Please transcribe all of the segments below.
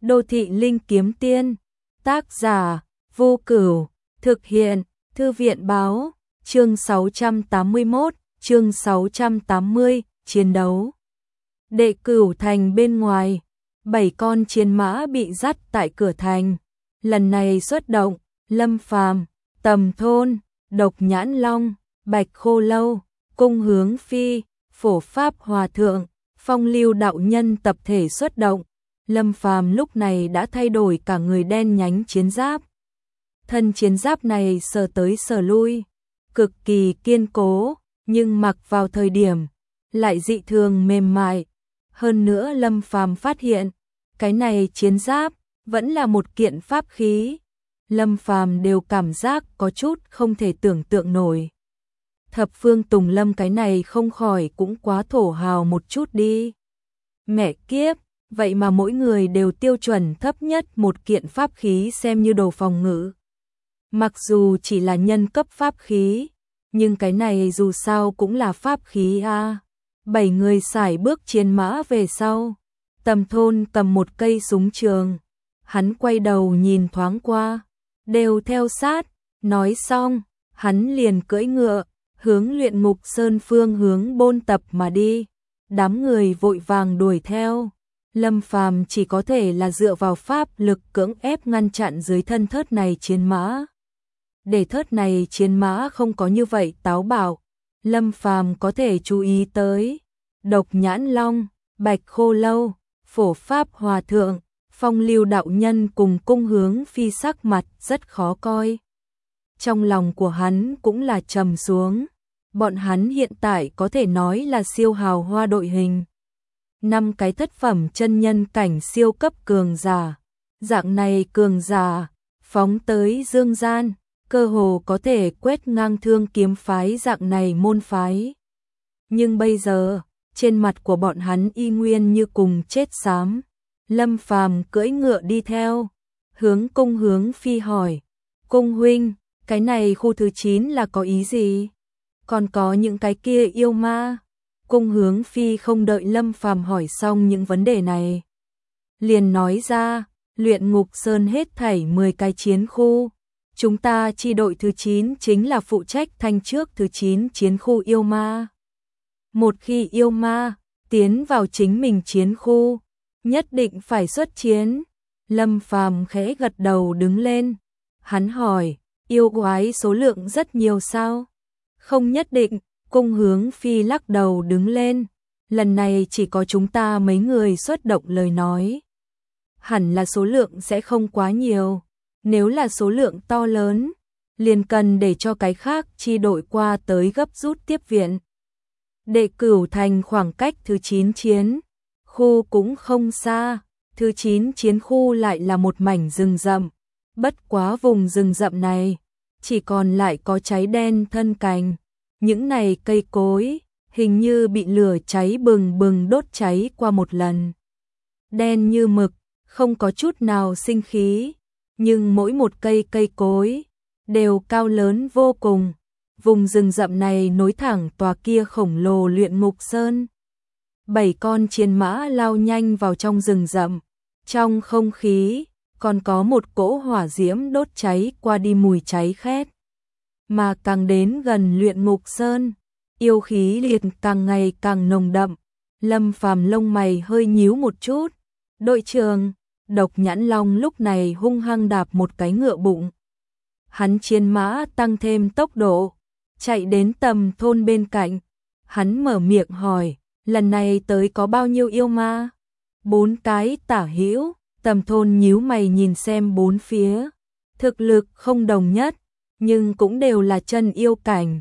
Đô thị linh kiếm tiên, tác giả, Vô Cửu, thực hiện, Thư viện báo, chương 681, chương 680, chiến đấu. Đệ Cửu thành bên ngoài, 7 con chiến mã bị dắt tại cửa thành. Lần này xuất động, Lâm Phàm, Tầm Thôn, Độc Nhãn Long, Bạch Khô Lâu, Cung Hướng Phi, Phổ Pháp Hòa Thượng, Phong Lưu đạo nhân tập thể xuất động. Lâm Phàm lúc này đã thay đổi cả người đen nhánh chiến giáp. Thân chiến giáp này sờ tới sờ lui, cực kỳ kiên cố, nhưng mặc vào thời điểm lại dị thường mềm mại. Hơn nữa Lâm Phàm phát hiện, cái này chiến giáp vẫn là một kiện pháp khí. Lâm Phàm đều cảm giác có chút không thể tưởng tượng nổi. Thập Phương Tùng Lâm cái này không khỏi cũng quá thổ hào một chút đi. Mẹ kiếp, vậy mà mỗi người đều tiêu chuẩn thấp nhất một kiện pháp khí xem như đồ phòng ngự. Mặc dù chỉ là nhân cấp pháp khí, nhưng cái này dù sao cũng là pháp khí a. 7 người sải bước chiến mã về sau. Tầm Thôn cầm một cây súng trường. Hắn quay đầu nhìn thoáng qua, đều theo sát. Nói xong, hắn liền cưỡi ngựa, hướng Luyện Ngục Sơn phương hướng bôn tập mà đi. Đám người vội vàng đuổi theo. Lâm Phàm chỉ có thể là dựa vào pháp lực cưỡng ép ngăn chặn dưới thân thớt này chiến mã. Để thớt này chiến mã không có như vậy táo bạo, Lâm Phàm có thể chú ý tới Độc Nhãn Long, Bạch Khô Lâu, Phổ Pháp Hòa Thượng, Phong Lưu đạo nhân cùng Cung Hướng Phi sắc mặt rất khó coi. Trong lòng của hắn cũng là trầm xuống. Bọn hắn hiện tại có thể nói là siêu hào hoa đội hình. 5 cái thất phẩm chân nhân cảnh siêu cấp cường giả. Dạng này cường giả, phóng tới dương gian, cơ hồ có thể quét ngang Thương Kiếm phái dạng này môn phái. Nhưng bây giờ, trên mặt của bọn hắn y nguyên như cùng chết xám. Lâm Phàm cưỡi ngựa đi theo, hướng Cung Hướng Phi hỏi, Cung huynh, cái này khu thứ 9 là có ý gì? Còn có những cái kia yêu ma? Cung Hướng Phi không đợi Lâm Phàm hỏi xong những vấn đề này, liền nói ra, Luyện Ngục Sơn hết thảy 10 cái chiến khu. Chúng ta chi đội thứ 9 chính là phụ trách thanh trước thứ 9 chiến khu yêu ma. Một khi yêu ma tiến vào chính mình chiến khu, nhất định phải xuất chiến. Lâm Phàm khẽ gật đầu đứng lên. Hắn hỏi, yêu quái số lượng rất nhiều sao? Không nhất định. Cung Hướng Phi lắc đầu đứng lên. Lần này chỉ có chúng ta mấy người xuất động lời nói. Hẳn là số lượng sẽ không quá nhiều. Nếu là số lượng to lớn, liền cần để cho cái khác chi đội qua tới gấp rút tiếp viện. Đệ Cửu thành khoảng cách thứ 9 chiến khu cũng không xa. Thứ 9 chiến khu lại là một mảnh rừng rậm. Bất quá vùng rừng rậm này chỉ còn lại có cháy đen thân cành. Những này cây cối hình như bị lửa cháy bừng bừng đốt cháy qua một lần. Đen như mực, không có chút nào sinh khí, nhưng mỗi một cây cối đều cao lớn vô cùng. Vùng rừng rậm này nối thẳng tòa kia khổng lồ Luyện Ngục Sơn. 7 con chiến mã lao nhanh vào trong rừng rậm. Trong không khí còn có một cỗ hỏa diễm đốt cháy qua đi mùi cháy khét. Mà càng đến gần Luyện Ngục Sơn, yêu khí liệt càng ngày càng nồng đậm. Lâm Phàm lông mày hơi nhíu một chút. Đội trưởng, Độc Nhãn Long lúc này hung hăng đạp một cái ngựa bụng. Hắn chiến mã tăng thêm tốc độ, chạy đến Tầm Thôn bên cạnh. Hắn mở miệng hỏi, lần này tới có bao nhiêu yêu ma? 4 cái tả hữu. Tầm Thôn nhíu mày nhìn xem bốn phía. Thực lực không đồng nhất, nhưng cũng đều là chân yêu cảnh.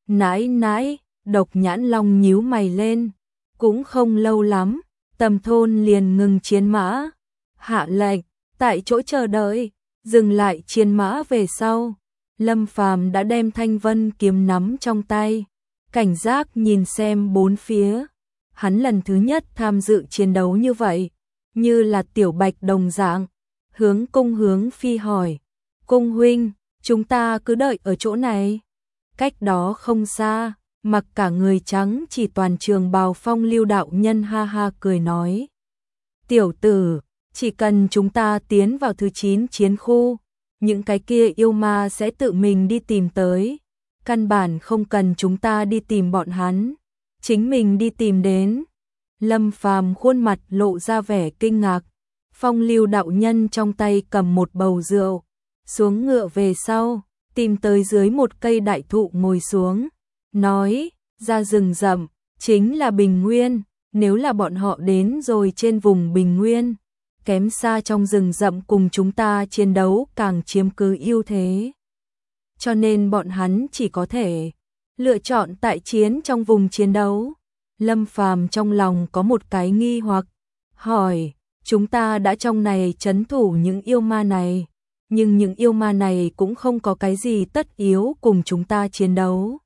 Nãi, Độc Nhãn Long nhíu mày lên. Cũng không lâu lắm, Tầm Thôn liền ngừng chiến mã. Hạ lệnh, tại chỗ chờ đợi, dừng lại chiến mã về sau. Lâm Phàm đã đem Thanh Vân kiếm nắm trong tay, cảnh giác nhìn xem bốn phía. Hắn lần thứ nhất tham dự chiến đấu như vậy, như là tiểu bạch đồng dạng. Hướng Cung Hướng Phi hỏi, Cung huynh, chúng ta cứ đợi ở chỗ này. Cách đó không xa, mặc cả người trắng chỉ toàn trường bào Phong Lưu đạo nhân ha ha cười nói, tiểu tử, Chỉ cần chúng ta tiến vào thứ 9 chiến khu, những cái kia yêu ma sẽ tự mình đi tìm tới. Căn bản không cần chúng ta đi tìm bọn hắn, chính mình đi tìm đến. Lâm Phàm khuôn mặt lộ ra vẻ kinh ngạc. Phong Lưu đạo nhân trong tay cầm một bầu rượu, xuống ngựa về sau, tìm tới dưới một cây đại thụ ngồi xuống, nói, ra rừng rậm, chính là Bình Nguyên, nếu là bọn họ đến rồi trên vùng Bình Nguyên, kém xa trong rừng rậm cùng chúng ta chiến đấu càng chiếm cứ ưu thế. Cho nên bọn hắn chỉ có thể lựa chọn tại chiến trong vùng chiến đấu. Lâm Phàm trong lòng có một cái nghi hoặc, hỏi, chúng ta đã trong này trấn thủ những yêu ma này, nhưng những yêu ma này cũng không có cái gì tất yếu cùng chúng ta chiến đấu.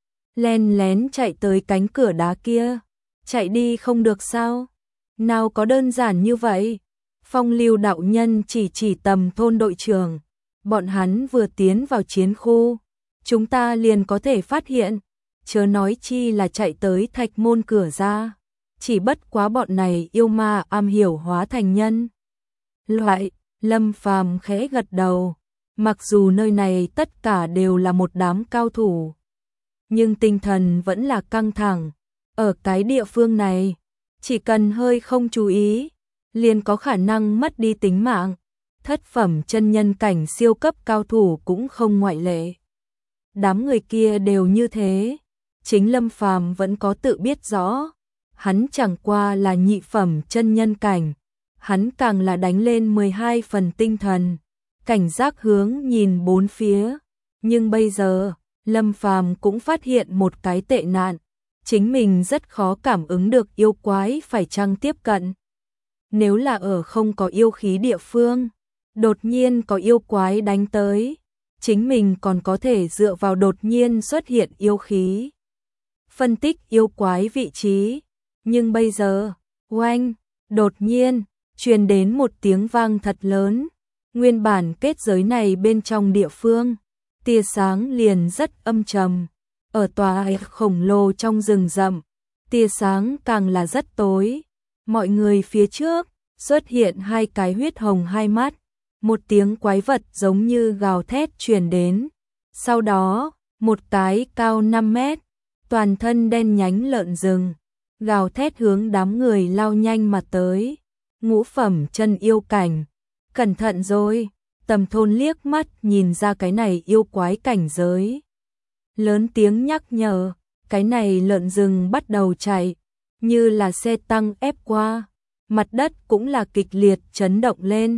Len lén chạy tới cánh cửa đá kia, chạy đi không được sao? Nào có đơn giản như vậy? Phong Lưu đạo nhân chỉ Tầm Thôn đội trưởng, bọn hắn vừa tiến vào chiến khu, chúng ta liền có thể phát hiện, chớ nói chi là chạy tới thạch môn cửa ra. Chỉ bất quá bọn này yêu ma am hiểu hóa thành nhân loại. Lâm Phàm khẽ gật đầu, mặc dù nơi này tất cả đều là một đám cao thủ, nhưng tinh thần vẫn là căng thẳng. Ở cái địa phương này, chỉ cần hơi không chú ý, liền có khả năng mất đi tính mạng. Thất phẩm chân nhân cảnh siêu cấp cao thủ cũng không ngoại lệ. Đám người kia đều như thế, chính Lâm Phàm vẫn có tự biết rõ. Hắn chẳng qua là nhị phẩm chân nhân cảnh, hắn càng là đánh lên 12 phần tinh thần, cảnh giác hướng nhìn bốn phía. Nhưng bây giờ, Lâm Phàm cũng phát hiện một cái tệ nạn, chính mình rất khó cảm ứng được yêu quái phải chăng tiếp cận. Nếu là ở không có yêu khí địa phương, đột nhiên có yêu quái đánh tới, chính mình còn có thể dựa vào đột nhiên xuất hiện yêu khí phân tích yêu quái vị trí. Nhưng bây giờ, oanh, đột nhiên, truyền đến một tiếng vang thật lớn. Nguyên bản kết giới này bên trong địa phương, tia sáng liền rất âm trầm. Ở tòa khổng lồ trong rừng rậm, tia sáng càng là rất tối. Mọi người phía trước, xuất hiện hai cái huyết hồng hai mắt. Một tiếng quái vật giống như gào thét truyền đến. Sau đó, một cái cao 5 mét, toàn thân đen nhánh lợn rừng, gào thét hướng đám người lao nhanh mà tới. Ngũ phẩm chân yêu cảnh, cẩn thận rồi. Tầm Thôn liếc mắt nhìn ra cái này yêu quái cảnh giới, lớn tiếng nhắc nhở. Cái này lợn rừng bắt đầu chạy, như là xe tăng ép qua, mặt đất cũng là kịch liệt chấn động lên.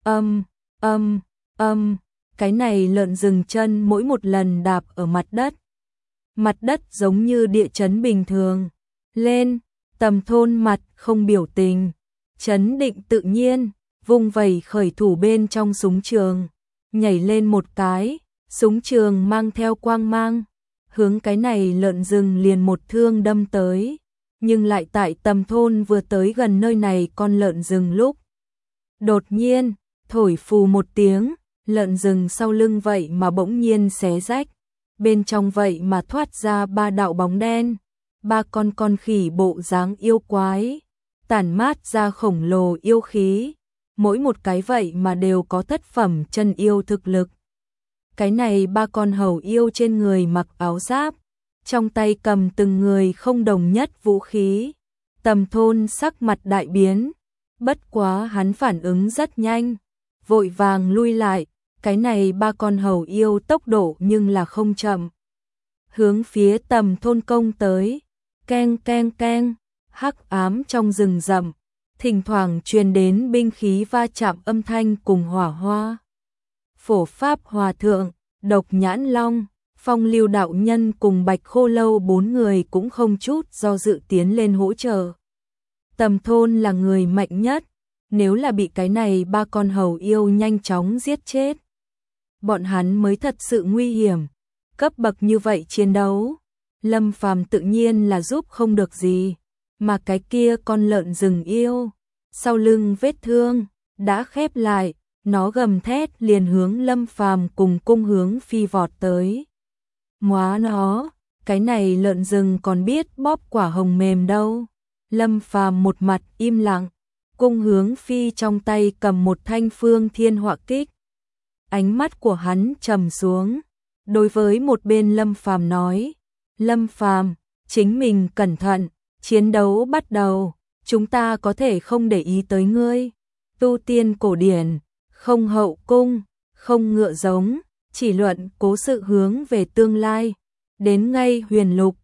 Cái này lợn rừng chân mỗi một lần đạp ở mặt đất giống như địa chấn bình thường. Lên, Tầm Thôn mặt không biểu tình, chấn định tự nhiên, vung vẩy khởi thủ bên trong súng trường, nhảy lên một cái, súng trường mang theo quang mang, hướng cái này lợn rừng liền một thương đâm tới. Nhưng lại tại Tầm Thôn vừa tới gần nơi này con lợn rừng lúc, đột nhiên, thổi phù một tiếng, lợn rừng sau lưng vậy mà bỗng nhiên xé rách, bên trong vậy mà thoát ra ba đạo bóng đen, ba con khỉ bộ dáng yêu quái, tản mát ra khổng lồ yêu khí, mỗi một cái vậy mà đều có thất phẩm chân yêu thực lực. Cái này ba con hầu yêu trên người mặc áo giáp, trong tay cầm từng người không đồng nhất vũ khí. Tầm Thôn sắc mặt đại biến, bất quá hắn phản ứng rất nhanh, vội vàng lui lại. Cái này ba con hầu yêu tốc độ nhưng là không chậm, hướng phía Tầm Thôn công tới. Keng keng keng, hắc ám trong rừng rậm, thỉnh thoảng truyền đến binh khí va chạm âm thanh cùng hỏa hoa. Phổ Pháp Hòa Thượng, Độc Nhãn Long, Phong Lưu đạo nhân cùng Bạch Khô Lâu bốn người cũng không chút do dự tiến lên hỗ trợ. Tầm Thôn là người mạnh nhất, nếu là bị cái này ba con hầu yêu nhanh chóng giết chết, bọn hắn mới thật sự nguy hiểm. Cấp bậc như vậy chiến đấu, Lâm Phàm tự nhiên là giúp không được gì, mà cái kia con lợn rừng yêu, sau lưng vết thương đã khép lại, nó gầm thét liền hướng Lâm Phàm cùng cung hướng phi vọt tới. Móa nó, cái này lợn rừng còn biết bóp quả hồng mềm đâu. Lâm Phàm một mặt im lặng, Cung Hướng Phi trong tay cầm một thanh Phương Thiên Họa Kích. Ánh mắt của hắn trầm xuống, đối với một bên Lâm Phàm nói: "Lâm Phàm, chính mình cẩn thận, chiến đấu bắt đầu, chúng ta có thể không để ý tới ngươi. Tu tiên cổ điển, không hậu cung, không ngựa giống, chỉ luận cố sự hướng về tương lai, đến ngay huyền lục,